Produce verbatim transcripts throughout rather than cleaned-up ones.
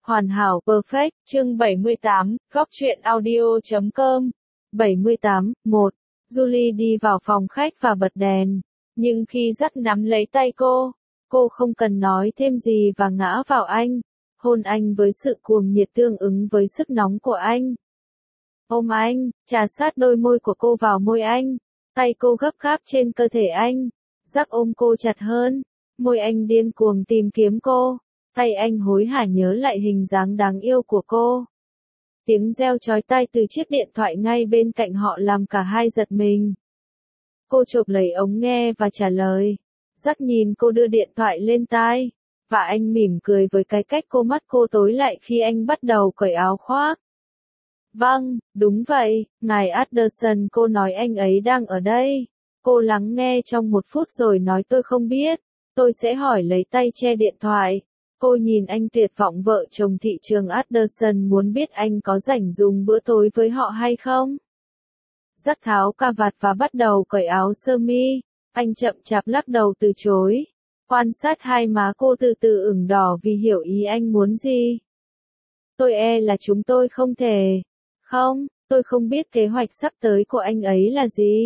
Hoàn hảo perfect, chương bảy mươi tám, góc truyện audio chấm com. bảy mươi tám, một. Julie đi vào phòng khách và bật đèn. Nhưng khi dắt nắm lấy tay cô, cô không cần nói thêm gì và ngã vào anh. Hôn anh với sự cuồng nhiệt tương ứng với sức nóng của anh. Ôm anh, trà sát đôi môi của cô vào môi anh. Tay cô gấp gáp trên cơ thể anh. Dắt ôm cô chặt hơn. Môi anh điên cuồng tìm kiếm cô. Tay anh hối hả nhớ lại hình dáng đáng yêu của cô. Tiếng reo chói tai từ chiếc điện thoại ngay bên cạnh họ làm cả hai giật mình. Cô chộp lấy ống nghe và trả lời. Dắt nhìn cô đưa điện thoại lên tai. Và anh mỉm cười với cái cách cô mắt cô tối lại khi anh bắt đầu cởi áo khoác. Vâng, đúng vậy, ngài Anderson, cô nói anh ấy đang ở đây. Cô lắng nghe trong một phút rồi nói tôi không biết. Tôi sẽ hỏi lấy tay che điện thoại. Cô nhìn anh tuyệt vọng. Vợ chồng thị trường Anderson muốn biết anh có rảnh dùng bữa tối với họ hay không. Dắt tháo cà vạt và bắt đầu cởi áo sơ mi. Anh chậm chạp lắc đầu từ chối. Quan sát hai má cô từ từ ửng đỏ vì hiểu ý anh muốn gì. Tôi e là chúng tôi không thể. Không, tôi không biết kế hoạch sắp tới của anh ấy là gì.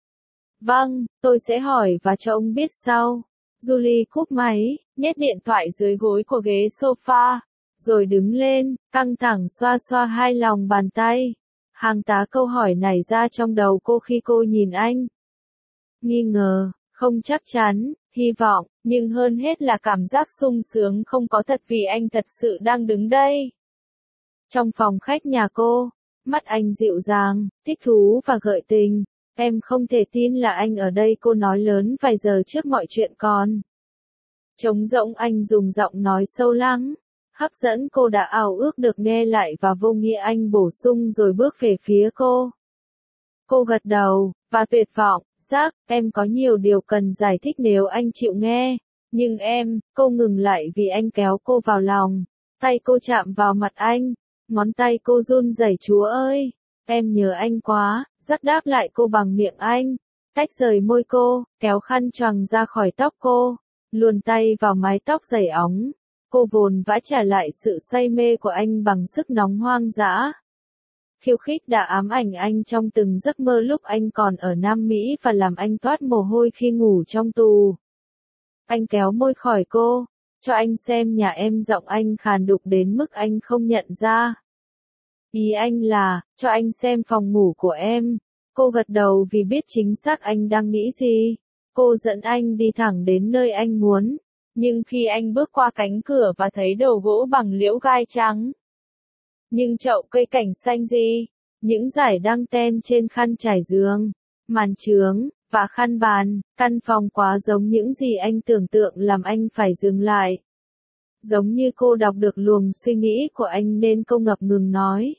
Vâng, tôi sẽ hỏi và cho ông biết sau. Julie cúp máy, nhét điện thoại dưới gối của ghế sofa, rồi đứng lên, căng thẳng xoa xoa hai lòng bàn tay. Hàng tá câu hỏi nảy ra trong đầu cô khi cô nhìn anh. Nghi ngờ, không chắc chắn, hy vọng, nhưng hơn hết là cảm giác sung sướng không có thật vì anh thật sự đang đứng đây. Trong phòng khách nhà cô, mắt anh dịu dàng, thích thú và gợi tình. Em không thể tin là anh ở đây, cô nói lớn vài giờ trước mọi chuyện còn. Trống rỗng, anh dùng giọng nói sâu lắng, hấp dẫn cô đã ao ước được nghe lại và vô nghĩa anh bổ sung rồi bước về phía cô. Cô gật đầu, và tuyệt vọng, Jack, em có nhiều điều cần giải thích nếu anh chịu nghe. Nhưng em, cô ngừng lại vì anh kéo cô vào lòng. Tay cô chạm vào mặt anh, ngón tay cô run rẩy. Chúa ơi! Em nhớ anh quá, Jack đáp lại cô bằng miệng Anh. Tách rời môi cô, kéo khăn choàng ra khỏi tóc cô, luồn tay vào mái tóc dày óng. Cô vồn vã trả lại sự say mê của anh bằng sức nóng hoang dã. Khiêu khích đã ám ảnh anh trong từng giấc mơ lúc anh còn ở Nam Mỹ và làm anh toát mồ hôi khi ngủ trong tù. Anh kéo môi khỏi cô, cho anh xem nhà em. Giọng anh khàn đục đến mức anh không nhận ra. Ý anh là, cho anh xem phòng ngủ của em. Cô gật đầu vì biết chính xác anh đang nghĩ gì. Cô dẫn anh đi thẳng đến nơi anh muốn. Nhưng khi anh bước qua cánh cửa và thấy đầu gỗ bằng liễu gai trắng. Nhưng chậu cây cảnh xanh gì? Những dải đăng ten trên khăn trải giường, màn chướng, và khăn bàn, căn phòng quá giống những gì anh tưởng tượng làm anh phải dừng lại. Giống như cô đọc được luồng suy nghĩ của anh nên cô ngập ngừng nói.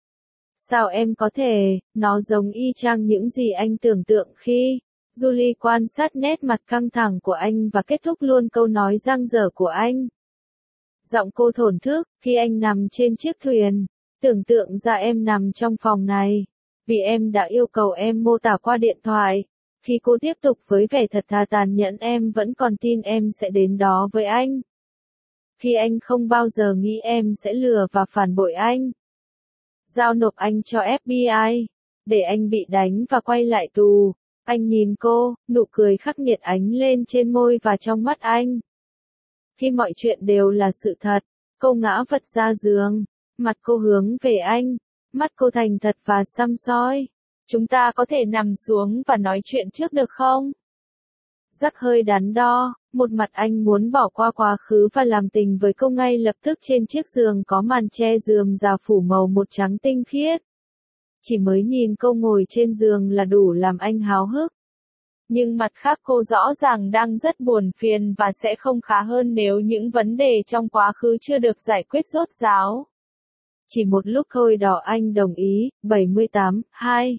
Sao em có thể, nó giống y chang những gì anh tưởng tượng khi. Julie quan sát nét mặt căng thẳng của anh và kết thúc luôn câu nói dang dở của anh. Giọng cô thổn thức, khi anh nằm trên chiếc thuyền, tưởng tượng ra em nằm trong phòng này. Vì em đã yêu cầu em mô tả qua điện thoại. Khi cô tiếp tục với vẻ thật thà tàn nhẫn, em vẫn còn tin em sẽ đến đó với anh. Khi anh không bao giờ nghĩ em sẽ lừa và phản bội anh. Giao nộp anh cho ép bê i, để anh bị đánh và quay lại tù. Anh nhìn cô, nụ cười khắc nghiệt ánh lên trên môi và trong mắt anh. Khi mọi chuyện đều là sự thật, cô ngã vật ra giường, mặt cô hướng về anh, mắt cô thành thật và săm soi. Chúng ta có thể nằm xuống và nói chuyện trước được không? Jack hơi đắn đo, một mặt anh muốn bỏ qua quá khứ và làm tình với cô ngay lập tức trên chiếc giường có màn che rườm rà phủ màu một trắng tinh khiết. Chỉ mới nhìn cô ngồi trên giường là đủ làm anh háo hức. Nhưng mặt khác cô rõ ràng đang rất buồn phiền và sẽ không khá hơn nếu những vấn đề trong quá khứ chưa được giải quyết rốt ráo. Chỉ một lúc thôi đó anh đồng ý. bảy mươi tám, hai.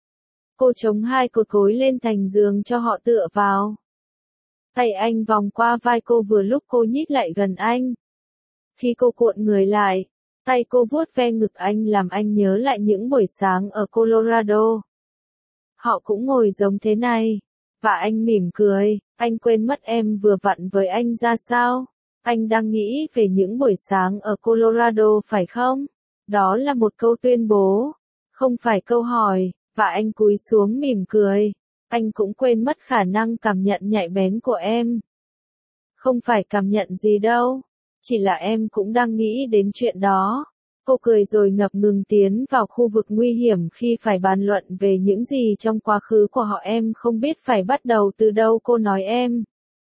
Cô chống hai cột gối lên thành giường cho họ tựa vào. Tay anh vòng qua vai cô vừa lúc cô nhích lại gần anh. Khi cô cuộn người lại, tay cô vuốt ve ngực anh làm anh nhớ lại những buổi sáng ở Colorado. Họ cũng ngồi giống thế này. Và anh mỉm cười, anh quên mất em vừa vặn với anh ra sao. Anh đang nghĩ về những buổi sáng ở Colorado phải không? Đó là một câu tuyên bố, không phải câu hỏi, và anh cúi xuống mỉm cười. Anh cũng quên mất khả năng cảm nhận nhạy bén của em. Không phải cảm nhận gì đâu, chỉ là em cũng đang nghĩ đến chuyện đó. Cô cười rồi ngập ngừng tiến vào khu vực nguy hiểm khi phải bàn luận về những gì trong quá khứ của họ. Em không biết phải bắt đầu từ đâu, cô nói em.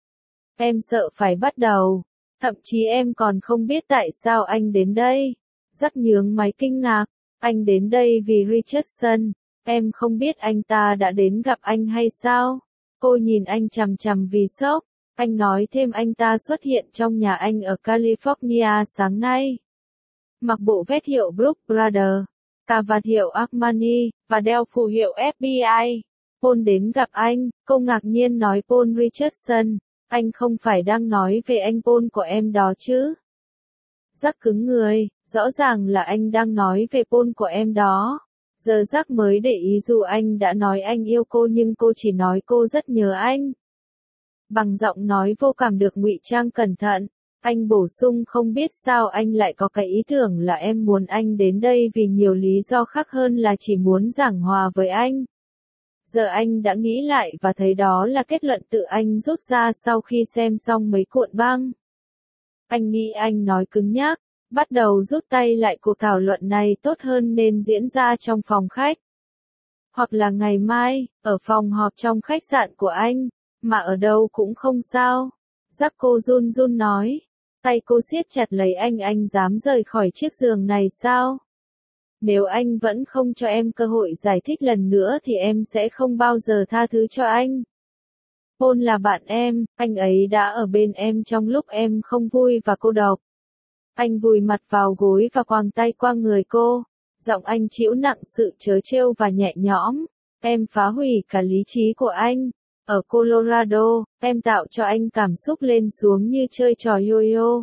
Em sợ phải bắt đầu. Thậm chí em còn không biết tại sao anh đến đây. Rắc nhướng máy kinh ngạc. Anh đến đây vì Richardson. Em không biết anh ta đã đến gặp anh hay sao? Cô nhìn anh chằm chằm vì sốc. Anh nói thêm anh ta xuất hiện trong nhà anh ở California sáng nay. Mặc bộ vest hiệu Brooks Brothers, cà vạt hiệu Armani, và đeo phù hiệu ép bê i. Paul đến gặp anh, cô ngạc nhiên nói Paul Richardson. Anh không phải đang nói về anh Paul của em đó chứ? Jack cứng người, rõ ràng là anh đang nói về Paul của em đó. Giờ Jack mới để ý dù anh đã nói anh yêu cô nhưng cô chỉ nói cô rất nhớ anh. Bằng giọng nói vô cảm được ngụy trang cẩn thận, anh bổ sung không biết sao anh lại có cái ý tưởng là em muốn anh đến đây vì nhiều lý do khác hơn là chỉ muốn giảng hòa với anh. Giờ anh đã nghĩ lại và thấy đó là kết luận tự anh rút ra sau khi xem xong mấy cuộn băng. Anh nghĩ anh nói cứng nhắc, bắt đầu rút tay lại. Cuộc thảo luận này tốt hơn nên diễn ra trong phòng khách. Hoặc là ngày mai, ở phòng họp trong khách sạn của anh, mà ở đâu cũng không sao. Jack cô run run nói. Tay cô siết chặt lấy anh. Anh dám rời khỏi chiếc giường này sao? Nếu anh vẫn không cho em cơ hội giải thích lần nữa thì em sẽ không bao giờ tha thứ cho anh. Paul là bạn em, anh ấy đã ở bên em trong lúc em không vui và cô độc. Anh vùi mặt vào gối và quàng tay qua người cô. Giọng anh trĩu nặng sự trớ trêu và nhẹ nhõm. Em phá hủy cả lý trí của anh. Ở Colorado, em tạo cho anh cảm xúc lên xuống như chơi trò yo-yo.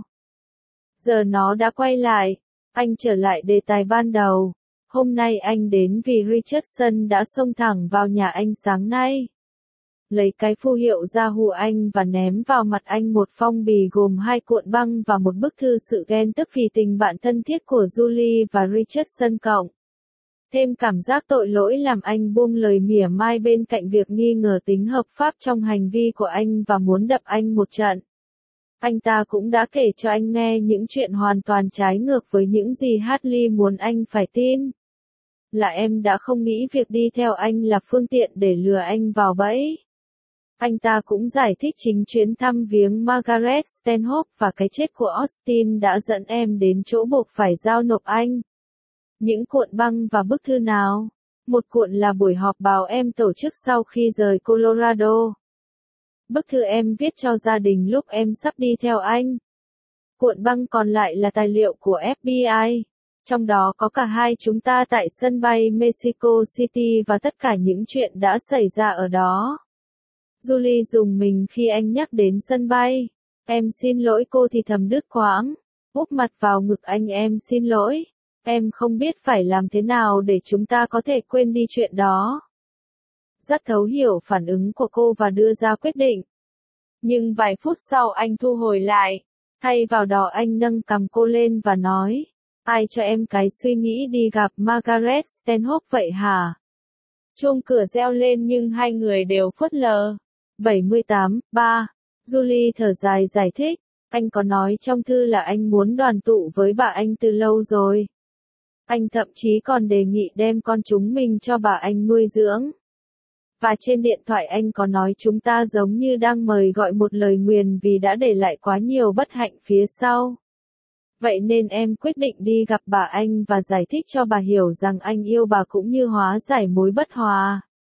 Giờ nó đã quay lại. Anh trở lại đề tài ban đầu. Hôm nay anh đến vì Richardson đã xông thẳng vào nhà anh sáng nay. Lấy cái phù hiệu ra hù anh và ném vào mặt anh một phong bì gồm hai cuộn băng và một bức thư sự ghen tức vì tình bạn thân thiết của Julie và Richardson cộng. Thêm cảm giác tội lỗi làm anh buông lời mỉa mai bên cạnh việc nghi ngờ tính hợp pháp trong hành vi của anh và muốn đập anh một trận. Anh ta cũng đã kể cho anh nghe những chuyện hoàn toàn trái ngược với những gì Hadley muốn anh phải tin. Là em đã không nghĩ việc đi theo anh là phương tiện để lừa anh vào bẫy. Anh ta cũng giải thích chính chuyến thăm viếng Margaret Stanhope và cái chết của Austin đã dẫn em đến chỗ buộc phải giao nộp anh. Những cuộn băng và bức thư nào? Một cuộn là buổi họp báo em tổ chức sau khi rời Colorado. Bức thư em viết cho gia đình lúc em sắp đi theo anh. Cuộn băng còn lại là tài liệu của ép bê i. Trong đó có cả hai chúng ta tại sân bay Mexico City và tất cả những chuyện đã xảy ra ở đó. Julie rùng mình khi anh nhắc đến sân bay. Em xin lỗi, cô thì thầm đứt quãng. Úp mặt vào ngực anh. Em xin lỗi. Em không biết phải làm thế nào để chúng ta có thể quên đi chuyện đó. Rất thấu hiểu phản ứng của cô và đưa ra quyết định. Nhưng vài phút sau anh thu hồi lại. Thay vào đó anh nâng cằm cô lên và nói. Ai cho em cái suy nghĩ đi gặp Margaret Stanhope vậy hả? Chuông cửa reo lên nhưng hai người đều phớt lờ. bảy mươi tám, ba. Julie thở dài giải thích. Anh có nói trong thư là anh muốn đoàn tụ với bà anh từ lâu rồi. Anh thậm chí còn đề nghị đem con chúng mình cho bà anh nuôi dưỡng. Và trên điện thoại anh có nói chúng ta giống như đang mời gọi một lời nguyền vì đã để lại quá nhiều bất hạnh phía sau. Vậy nên em quyết định đi gặp bà anh và giải thích cho bà hiểu rằng anh yêu bà cũng như hóa giải mối bất hòa.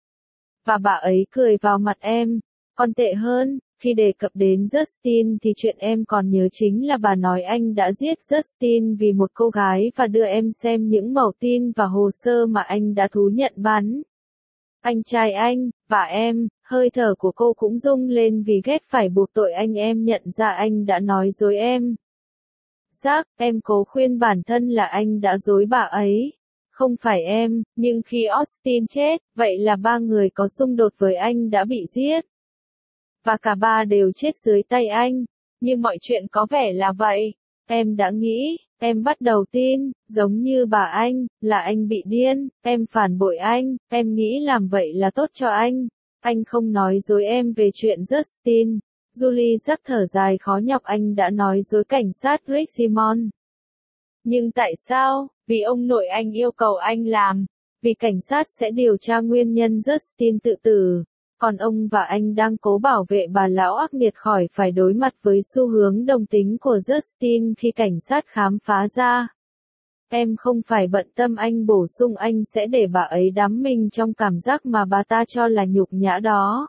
Và bà ấy cười vào mặt em. Còn tệ hơn, khi đề cập đến Justin thì chuyện em còn nhớ chính là bà nói anh đã giết Justin vì một cô gái và đưa em xem những mẩu tin và hồ sơ mà anh đã thú nhận bắn. Anh trai anh, và em, hơi thở của cô cũng rung lên vì ghét phải buộc tội anh. Em nhận ra anh đã nói dối em. Jack, em cố khuyên bản thân là anh đã dối bà ấy. Không phải em, nhưng khi Austin chết, vậy là ba người có xung đột với anh đã bị giết. Và cả ba đều chết dưới tay anh. như mọi chuyện có vẻ là vậy. Em đã nghĩ, em bắt đầu tin, giống như bà anh, là anh bị điên, em phản bội anh, em nghĩ làm vậy là tốt cho anh. Anh không nói dối em về chuyện Justin. Julie rắc thở dài khó nhọc anh đã nói dối cảnh sát Rick Simon. Nhưng tại sao? Vì ông nội anh yêu cầu anh làm. Vì cảnh sát sẽ điều tra nguyên nhân Justin tự tử. Còn ông và anh đang cố bảo vệ bà lão ác nghiệt khỏi phải đối mặt với xu hướng đồng tính của Justin khi cảnh sát khám phá ra. Em không phải bận tâm anh bổ sung anh sẽ để bà ấy đắm mình trong cảm giác mà bà ta cho là nhục nhã đó.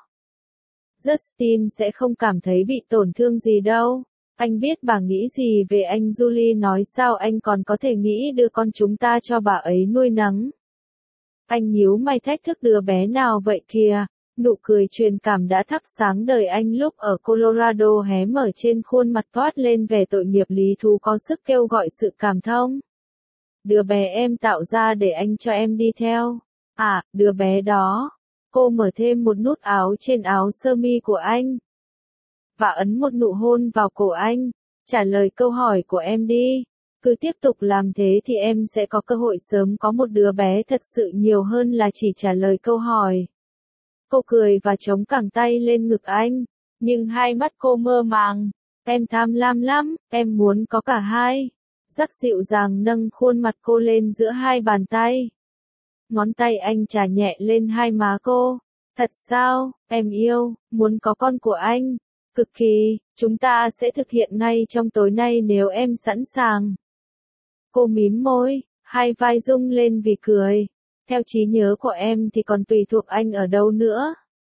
Justin sẽ không cảm thấy bị tổn thương gì đâu. Anh biết bà nghĩ gì về anh. Julie nói sao anh còn có thể nghĩ đưa con chúng ta cho bà ấy nuôi nấng. Anh nhíu mày thách thức đứa bé nào vậy kìa. Nụ cười truyền cảm đã thắp sáng đời anh lúc ở Colorado hé mở trên khuôn mặt toát lên vẻ tội nghiệp lý thú có sức kêu gọi sự cảm thông. Đứa bé em tạo ra để anh cho em đi theo. À, đứa bé đó. Cô mở thêm một nút áo trên áo sơ mi của anh. Và ấn một nụ hôn vào cổ anh. Trả lời câu hỏi của em đi. Cứ tiếp tục làm thế thì em sẽ có cơ hội sớm có một đứa bé thật sự nhiều hơn là chỉ trả lời câu hỏi. Cô cười và chống cẳng tay lên ngực anh. Nhưng hai mắt cô mơ màng. Em tham lam lắm, em muốn có cả hai. Rắc dịu dàng nâng khuôn mặt cô lên giữa hai bàn tay. Ngón tay anh chà nhẹ lên hai má cô. Thật sao, em yêu, muốn có con của anh. Cực kỳ, chúng ta sẽ thực hiện ngay trong tối nay nếu em sẵn sàng. Cô mím môi, hai vai rung lên vì cười. Theo trí nhớ của em thì còn tùy thuộc anh ở đâu nữa.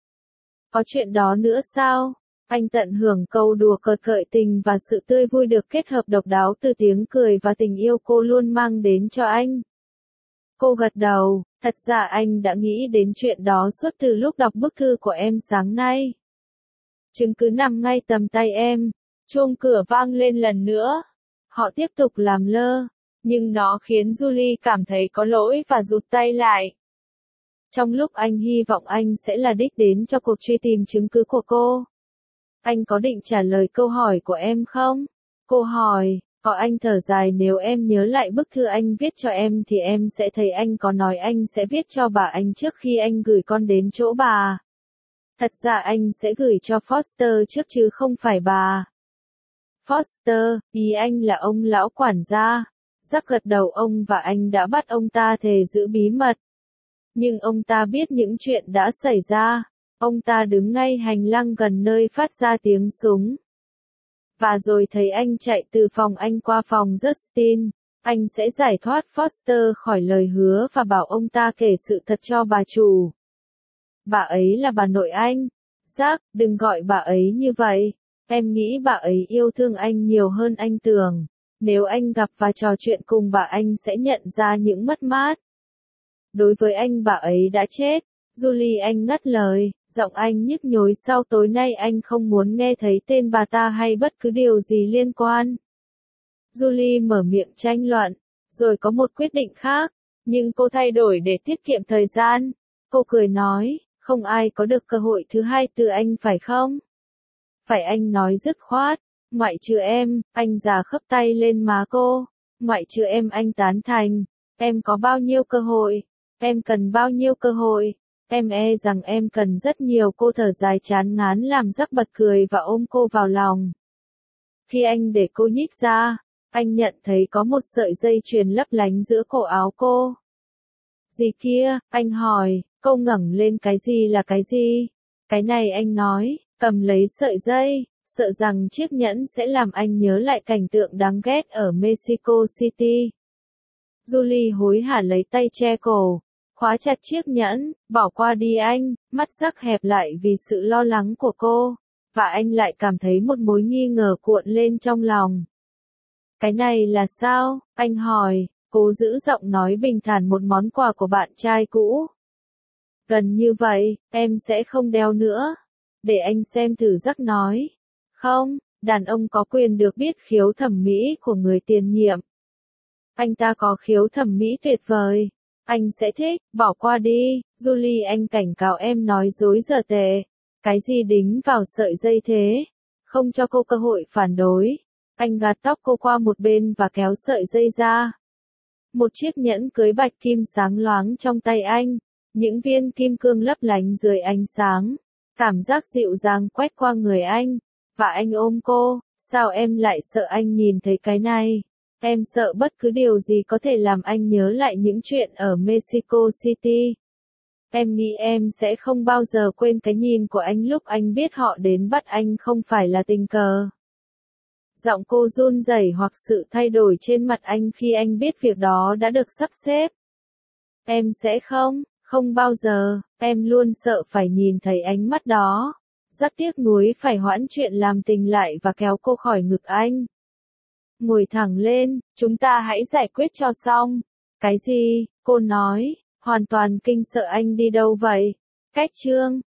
Có chuyện đó nữa sao? Anh tận hưởng câu đùa cợt gợi tình và sự tươi vui được kết hợp độc đáo từ tiếng cười và tình yêu cô luôn mang đến cho anh. Cô gật đầu, thật ra anh đã nghĩ đến chuyện đó suốt từ lúc đọc bức thư của em sáng nay. Chứng cứ nằm ngay tầm tay em. Chuông cửa vang lên lần nữa. Họ tiếp tục làm lơ, nhưng nó khiến Julie cảm thấy có lỗi và rụt tay lại. Trong lúc anh hy vọng anh sẽ là đích đến cho cuộc truy tìm chứng cứ của cô. Anh có định trả lời câu hỏi của em không? Cô hỏi, có anh thở dài nếu em nhớ lại bức thư anh viết cho em thì em sẽ thấy anh có nói anh sẽ viết cho bà anh trước khi anh gửi con đến chỗ bà. Thật ra anh sẽ gửi cho Foster trước chứ không phải bà. Foster, ý anh là ông lão quản gia. Rắc gật đầu ông và anh đã bắt ông ta thề giữ bí mật. Nhưng ông ta biết những chuyện đã xảy ra. Ông ta đứng ngay hành lang gần nơi phát ra tiếng súng. Và rồi thấy anh chạy từ phòng anh qua phòng Justin. Anh sẽ giải thoát Foster khỏi lời hứa và bảo ông ta kể sự thật cho bà chủ. Bà ấy là bà nội anh. Jack, đừng gọi bà ấy như vậy. Em nghĩ bà ấy yêu thương anh nhiều hơn anh tưởng. Nếu anh gặp và trò chuyện cùng bà anh sẽ nhận ra những mất mát. Đối với anh bà ấy đã chết. Julie anh ngắt lời, giọng anh nhức nhối sau tối nay anh không muốn nghe thấy tên bà ta hay bất cứ điều gì liên quan. Julie mở miệng tranh luận, rồi có một quyết định khác, nhưng cô thay đổi để tiết kiệm thời gian. Cô cười nói, không ai có được cơ hội thứ hai từ anh phải không? Phải anh nói dứt khoát, ngoại trừ em, anh già khớp tay lên má cô, ngoại trừ em anh tán thành, em có bao nhiêu cơ hội, em cần bao nhiêu cơ hội, em e rằng em cần rất nhiều. Cô thở dài chán ngán làm Jack bật cười và ôm cô vào lòng. Khi anh để cô nhích ra, anh nhận thấy có một sợi dây chuyền lấp lánh giữa cổ áo cô. Gì kia, anh hỏi, cô ngẩng lên cái gì là cái gì? Cái này anh nói, cầm lấy sợi dây, sợ rằng chiếc nhẫn sẽ làm anh nhớ lại cảnh tượng đáng ghét ở Mexico City. Julie hối hả lấy tay che cổ, khóa chặt chiếc nhẫn, bỏ qua đi anh, mắt Jack hẹp lại vì sự lo lắng của cô, và anh lại cảm thấy một mối nghi ngờ cuộn lên trong lòng. Cái này là sao? Anh hỏi, cố giữ giọng nói bình thản, một món quà của bạn trai cũ. Gần như vậy, em sẽ không đeo nữa. Để anh xem thử, Jack nói. Không, đàn ông có quyền được biết khiếu thẩm mỹ của người tiền nhiệm. Anh ta có khiếu thẩm mỹ tuyệt vời. Anh sẽ thích, bỏ qua đi. Julie anh cảnh cáo em nói dối dở tệ. Cái gì đính vào sợi dây thế? không cho cô cơ hội phản đối. Anh gạt tóc cô qua một bên và kéo sợi dây ra. Một chiếc nhẫn cưới bạch kim sáng loáng trong tay anh, những viên kim cương lấp lánh dưới ánh sáng. Cảm giác dịu dàng quét qua người anh, và anh ôm cô. Sao em lại sợ anh nhìn thấy cái này? Em sợ bất cứ điều gì có thể làm anh nhớ lại những chuyện ở Mexico City. Em nghĩ em sẽ không bao giờ quên cái nhìn của anh lúc anh biết họ đến bắt anh không phải là tình cờ. Giọng cô run rẩy hoặc sự thay đổi trên mặt anh khi anh biết việc đó đã được sắp xếp. Em sẽ không, không bao giờ, em luôn sợ phải nhìn thấy ánh mắt đó. Rất tiếc nuối phải hoãn chuyện làm tình lại và kéo cô khỏi ngực anh. Ngồi thẳng lên, chúng ta hãy giải quyết cho xong. Cái gì? Cô nói, hoàn toàn kinh sợ anh đi đâu vậy? Cách chương